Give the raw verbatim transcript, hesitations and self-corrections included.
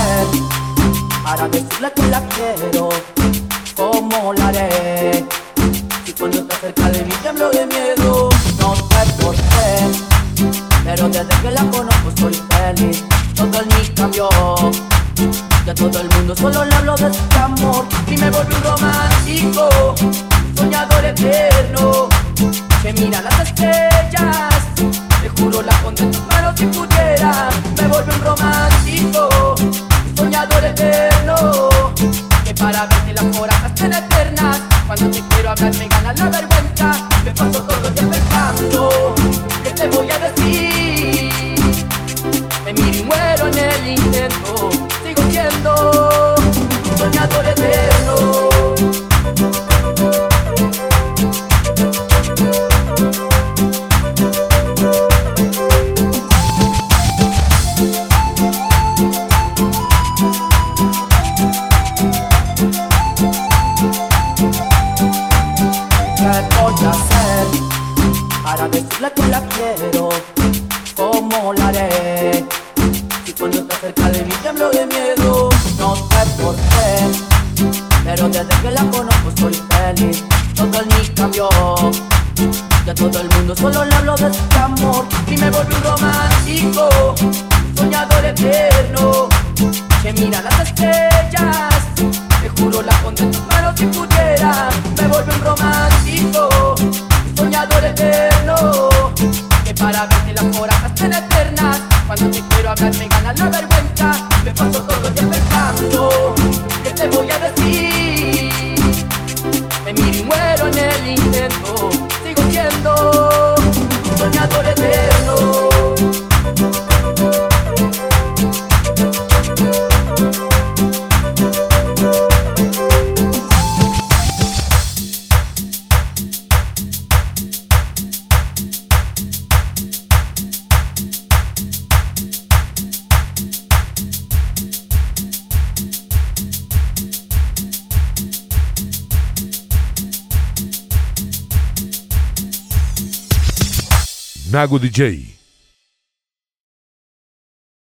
hacer para decirle que la quiero? ¿Cómo la haré? Si cuando está cerca de mí tiemblo de miedo. No sé por qué, pero desde que la conozco soy feliz. Todo en mí cambió, que a todo el mundo solo le hablo de este amor. Y me volví un romántico, soñador eterno, que mira las estrellas. Te juro la pondré en tus manos si pudiera. Me volví un romántico, soñador eterno, que para verte las horas hacen eternas. Cuando te quiero hablar me gana la vergüenza. Me paso todo el día pensando, ¿qué te voy a decir? Me miro y muero en el intento. Sigo siendo un soñador eterno. ¿Qué voy a hacer para decirle que la quiero? ¿Cómo la haré? Si cuando está cerca de mí tiemblo de miedo. No sé por qué, pero desde que la conozco soy feliz. Todo en mí cambió, que a todo el mundo solo le hablo de este amor. Y me volví un romántico, soñador eterno, que mira las estrellas. Te juro la pondré en tus manos si pudiera. Me volví un romántico, soñador eterno, que para verte las horas hacen eternas. Cuando te quiero hablar me gana la vergüenza. Me paso todo el día pensando, ¿qué te voy a decir? Me miro y muero en el intento. Sigo siendo un soñador eterno. Nago D J.